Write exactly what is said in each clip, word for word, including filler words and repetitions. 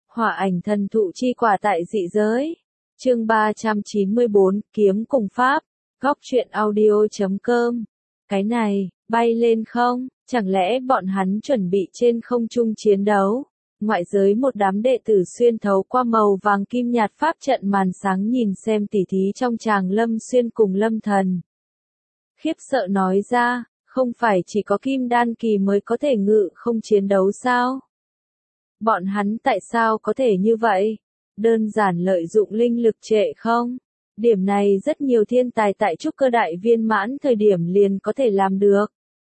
Hỏa ảnh thần thụ chi quả tại dị giới. Chương ba trăm chín mươi bốn, kiếm cùng pháp. Góc truyện audio chấm com. Cái này, bay lên không? Chẳng lẽ bọn hắn chuẩn bị trên không trung chiến đấu? Ngoại giới một đám đệ tử xuyên thấu qua màu vàng kim nhạt pháp trận màn sáng nhìn xem tỉ thí trong tràng Lâm Xuyên cùng Lâm Thần. Khiếp sợ nói ra, không phải chỉ có kim đan kỳ mới có thể ngự không chiến đấu sao? Bọn hắn tại sao có thể như vậy? Đơn giản lợi dụng linh lực trệ không? Điểm này rất nhiều thiên tài tại trúc cơ đại viên mãn thời điểm liền có thể làm được.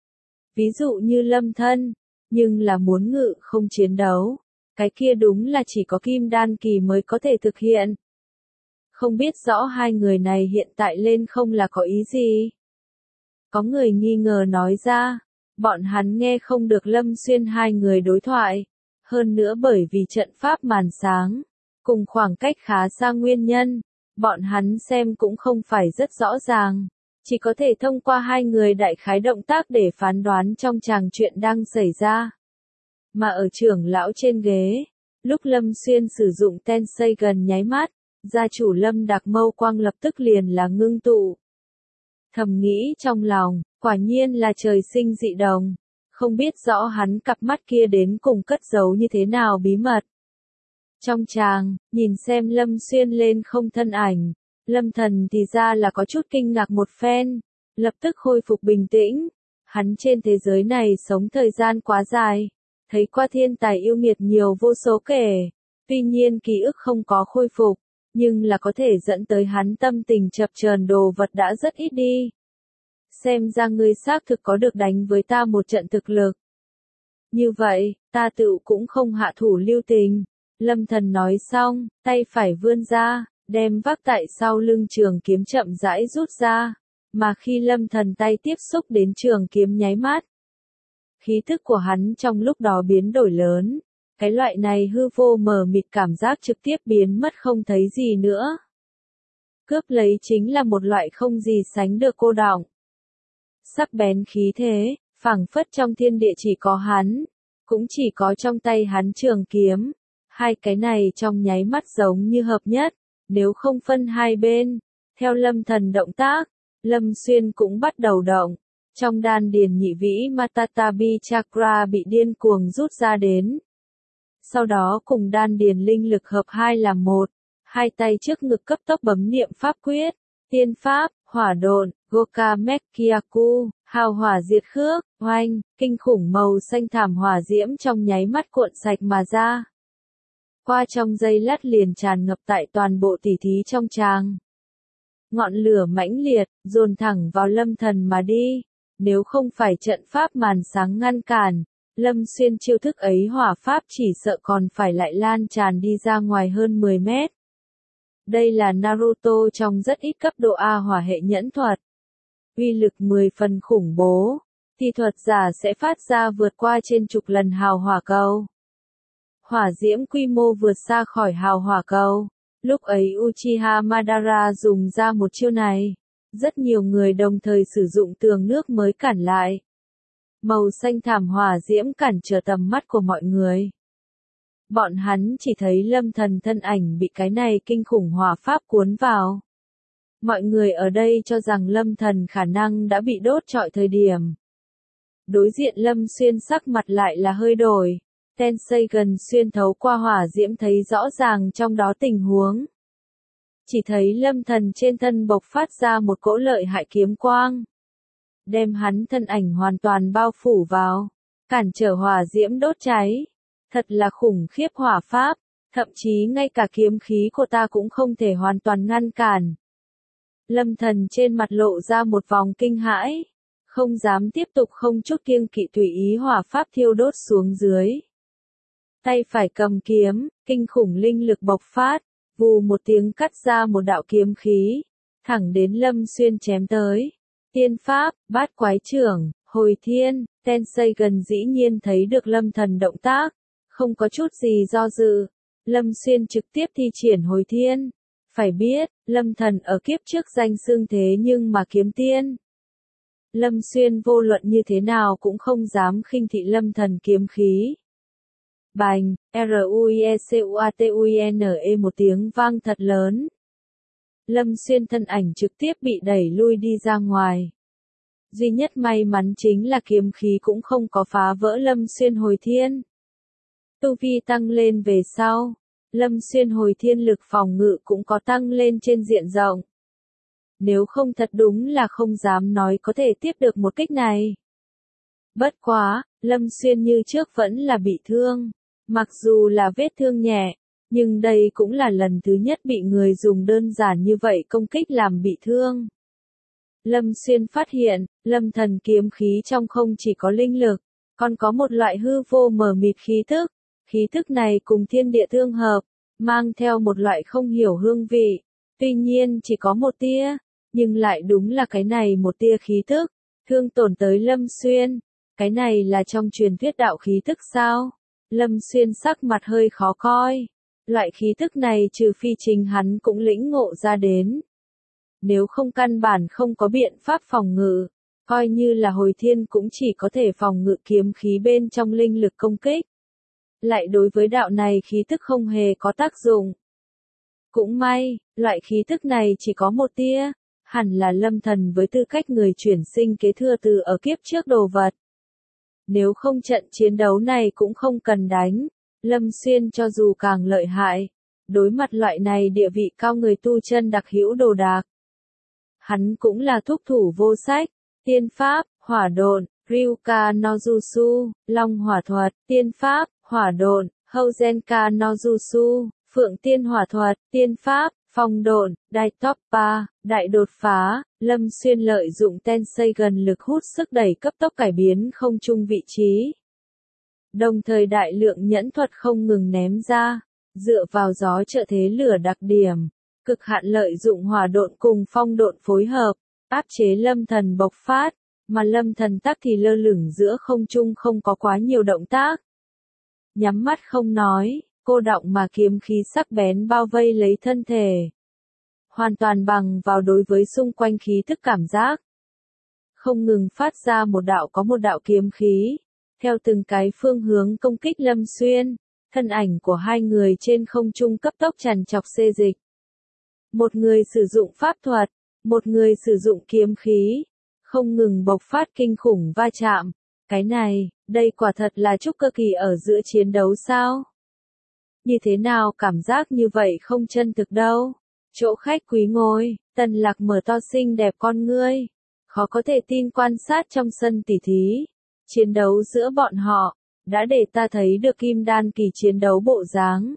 Ví dụ như Lâm Thân, nhưng là muốn ngự không chiến đấu. Cái kia đúng là chỉ có kim đan kỳ mới có thể thực hiện. Không biết rõ hai người này hiện tại lên không là có ý gì? Có người nghi ngờ nói ra, bọn hắn nghe không được Lâm Xuyên hai người đối thoại. Hơn nữa bởi vì trận pháp màn sáng, cùng khoảng cách khá xa nguyên nhân, bọn hắn xem cũng không phải rất rõ ràng, chỉ có thể thông qua hai người đại khái động tác để phán đoán trong tràng chuyện đang xảy ra. Mà ở trưởng lão trên ghế, lúc Lâm Xuyên sử dụng Tensei gần nháy mắt, gia chủ Lâm Đạc Mâu Quang lập tức liền là ngưng tụ. Thầm nghĩ trong lòng, quả nhiên là trời sinh dị đồng. Không biết rõ hắn cặp mắt kia đến cùng cất giấu như thế nào bí mật. Trong tràng, nhìn xem Lâm Xuyên lên không thân ảnh, Lâm Thần thì ra là có chút kinh ngạc một phen, lập tức khôi phục bình tĩnh. Hắn trên thế giới này sống thời gian quá dài, thấy qua thiên tài yêu nghiệt nhiều vô số kể, tuy nhiên ký ức không có khôi phục, nhưng là có thể dẫn tới hắn tâm tình chập chờn đồ vật đã rất ít đi. Xem ra ngươi xác thực có được đánh với ta một trận thực lực. Như vậy, ta tự cũng không hạ thủ lưu tình. Lâm Thần nói xong, tay phải vươn ra, đem vác tại sau lưng trường kiếm chậm rãi rút ra. Mà khi Lâm Thần tay tiếp xúc đến trường kiếm nháy mắt, khí thức của hắn trong lúc đó biến đổi lớn. Cái loại này hư vô mờ mịt cảm giác trực tiếp biến mất không thấy gì nữa. Cướp lấy chính là một loại không gì sánh được cô đọng. Sắc bén khí thế, phảng phất trong thiên địa chỉ có hắn, cũng chỉ có trong tay hắn trường kiếm. Hai cái này trong nháy mắt giống như hợp nhất, nếu không phân hai bên. Theo Lâm Thần động tác, Lâm Xuyên cũng bắt đầu động. Trong đan điền nhị vĩ Matatabi Chakra bị điên cuồng rút ra đến. Sau đó cùng đan điền linh lực hợp hai làm một, hai tay trước ngực cấp tốc bấm niệm pháp quyết, tiên pháp, hỏa độn, Goka Mekyaku, hào hỏa diệt khước, oanh, kinh khủng màu xanh thảm hỏa diễm trong nháy mắt cuộn sạch mà ra. Qua trong giây lát liền tràn ngập tại toàn bộ tỉ thí trong tràng. Ngọn lửa mãnh liệt, dồn thẳng vào Lâm Thần mà đi, nếu không phải trận pháp màn sáng ngăn cản, Lâm Xuyên chiêu thức ấy hỏa pháp chỉ sợ còn phải lại lan tràn đi ra ngoài hơn mười mét. Đây là Naruto trong rất ít cấp độ A hỏa hệ nhẫn thuật. Uy lực mười phần khủng bố, thì thuật giả sẽ phát ra vượt qua trên chục lần hào hỏa cầu. Hỏa diễm quy mô vượt xa khỏi hào hỏa cầu. Lúc ấy Uchiha Madara dùng ra một chiêu này, rất nhiều người đồng thời sử dụng tường nước mới cản lại. Màu xanh thảm hỏa diễm cản trở tầm mắt của mọi người. Bọn hắn chỉ thấy Lâm Thần thân ảnh bị cái này kinh khủng hỏa pháp cuốn vào. Mọi người ở đây cho rằng Lâm Thần khả năng đã bị đốt trọi thời điểm. Đối diện Lâm Xuyên sắc mặt lại là hơi đổi. Tensei gần xuyên thấu qua hỏa diễm thấy rõ ràng trong đó tình huống. Chỉ thấy Lâm Thần trên thân bộc phát ra một cỗ lợi hại kiếm quang. Đem hắn thân ảnh hoàn toàn bao phủ vào, cản trở hỏa diễm đốt cháy. Thật là khủng khiếp hỏa pháp, thậm chí ngay cả kiếm khí của ta cũng không thể hoàn toàn ngăn cản. Lâm Thần trên mặt lộ ra một vòng kinh hãi, không dám tiếp tục không chút kiêng kỵ tùy ý hỏa pháp thiêu đốt xuống dưới. Tay phải cầm kiếm, kinh khủng linh lực bộc phát, vù một tiếng cắt ra một đạo kiếm khí, thẳng đến Lâm Xuyên chém tới. Tiên pháp, bát quái trưởng, hồi thiên, Tensei gần dĩ nhiên thấy được Lâm Thần động tác, không có chút gì do dự. Lâm Xuyên trực tiếp thi triển hồi thiên. Phải biết, Lâm Thần ở kiếp trước danh xưng thế nhưng mà kiếm tiên. Lâm Xuyên vô luận như thế nào cũng không dám khinh thị Lâm Thần kiếm khí. bành, R-U-I-E-C-U-A-T-U-I-N-E một tiếng vang thật lớn. Lâm Xuyên thân ảnh trực tiếp bị đẩy lui đi ra ngoài. Duy nhất may mắn chính là kiếm khí cũng không có phá vỡ Lâm Xuyên hồi thiên. Tu vi tăng lên về sau, Lâm Xuyên hồi thiên lực phòng ngự cũng có tăng lên trên diện rộng. Nếu không thật đúng là không dám nói có thể tiếp được một kích này. Bất quá, Lâm Xuyên như trước vẫn là bị thương. Mặc dù là vết thương nhẹ, nhưng đây cũng là lần thứ nhất bị người dùng đơn giản như vậy công kích làm bị thương. Lâm Xuyên phát hiện, Lâm Thần kiếm khí trong không chỉ có linh lực, còn có một loại hư vô mờ mịt khí thức. Khí thức này cùng thiên địa tương hợp, mang theo một loại không hiểu hương vị. Tuy nhiên chỉ có một tia, nhưng lại đúng là cái này một tia khí thức, thương tổn tới Lâm Xuyên. Cái này là trong truyền thuyết đạo khí thức sao? Lâm Xuyên sắc mặt hơi khó coi. Loại khí thức này trừ phi chính hắn cũng lĩnh ngộ ra đến. Nếu không căn bản không có biện pháp phòng ngự, coi như là hồi thiên cũng chỉ có thể phòng ngự kiếm khí bên trong linh lực công kích. Lại đối với đạo này khí thức không hề có tác dụng. Cũng may, loại khí thức này chỉ có một tia, hẳn là Lâm Thần với tư cách người chuyển sinh kế thừa từ ở kiếp trước đồ vật. Nếu không trận chiến đấu này cũng không cần đánh, Lâm Xuyên cho dù càng lợi hại, đối mặt loại này địa vị cao người tu chân đặc hữu đồ đạc. Hắn cũng là thúc thủ vô sách, tiên pháp, hỏa độn, Ryuka no Jutsu, Long hỏa thuật, tiên pháp, hỏa độn, Houzenka no Jutsu, Phượng tiên hỏa thuật, tiên pháp, phong độn, Đại Toppa, đại đột phá. Lâm Xuyên lợi dụng Tensei gần lực hút sức đẩy cấp tốc cải biến không trung vị trí. Đồng thời đại lượng nhẫn thuật không ngừng ném ra, dựa vào gió trợ thế lửa đặc điểm, cực hạn lợi dụng hỏa độn cùng phong độn phối hợp, áp chế Lâm Thần bộc phát, mà Lâm Thần tắc thì lơ lửng giữa không trung không có quá nhiều động tác. Nhắm mắt không nói, cô đọng mà kiếm khí sắc bén bao vây lấy thân thể. Hoàn toàn bằng vào đối với xung quanh khí thức cảm giác. Không ngừng phát ra một đạo có một đạo kiếm khí, theo từng cái phương hướng công kích Lâm Xuyên, thân ảnh của hai người trên không trung cấp tốc tràn trọc xê dịch. Một người sử dụng pháp thuật, một người sử dụng kiếm khí, không ngừng bộc phát kinh khủng va chạm. Cái này, đây quả thật là trúc cơ kỳ ở giữa chiến đấu sao? Như thế nào cảm giác như vậy không chân thực đâu? Chỗ khách quý ngồi, Tần Lạc mở to xinh đẹp con ngươi, khó có thể tin quan sát trong sân tỉ thí. Chiến đấu giữa bọn họ, đã để ta thấy được kim đan kỳ chiến đấu bộ dáng.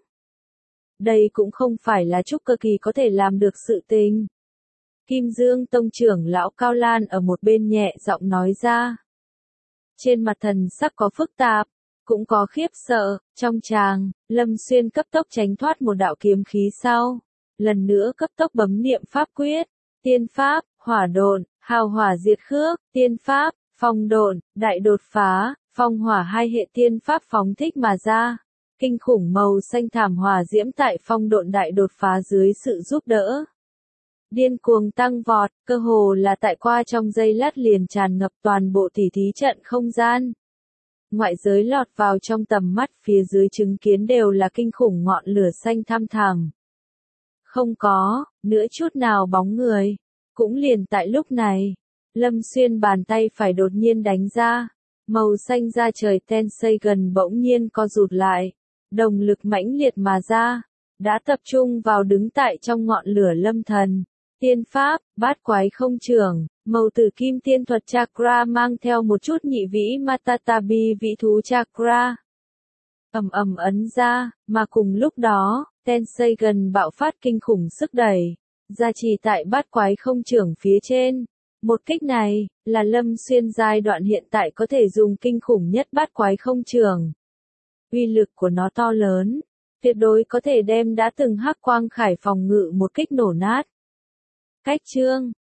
Đây cũng không phải là trúc cơ kỳ có thể làm được sự tình. Kim Dương Tông trưởng lão Cao Lan ở một bên nhẹ giọng nói ra. Trên mặt thần sắc có phức tạp, cũng có khiếp sợ, trong tràng, Lâm Xuyên cấp tốc tránh thoát một đạo kiếm khí sau. Lần nữa cấp tốc bấm niệm pháp quyết, tiên pháp, hỏa độn, hào hỏa diệt khước, tiên pháp, phong độn, đại đột phá, phong hỏa hai hệ tiên pháp phóng thích mà ra. Kinh khủng màu xanh thảm hỏa diễm tại phong độn đại đột phá dưới sự giúp đỡ. Điên cuồng tăng vọt, cơ hồ là tại qua trong giây lát liền tràn ngập toàn bộ tỉ thí trận không gian. Ngoại giới lọt vào trong tầm mắt phía dưới chứng kiến đều là kinh khủng ngọn lửa xanh thăm thẳm. Không có, nữa chút nào bóng người. Cũng liền tại lúc này, Lâm Xuyên bàn tay phải đột nhiên đánh ra. Màu xanh da trời Tensei gần bỗng nhiên co rụt lại. Đồng lực mãnh liệt mà ra. Đã tập trung vào đứng tại trong ngọn lửa Lâm Thần. Tiên pháp, bát quái không trường, màu tử kim tiên thuật chakra mang theo một chút nhị vĩ Matatabi vĩ thú chakra. Ầm ầm ấn ra, mà cùng lúc đó, Tensei gần bạo phát kinh khủng sức đẩy, gia trì tại bát quái không trường phía trên. Một kích này, là Lâm Xuyên giai đoạn hiện tại có thể dùng kinh khủng nhất bát quái không trường. Uy lực của nó to lớn, tuyệt đối có thể đem đã từng hắc quang khải phòng ngự một kích nổ nát. Cách chương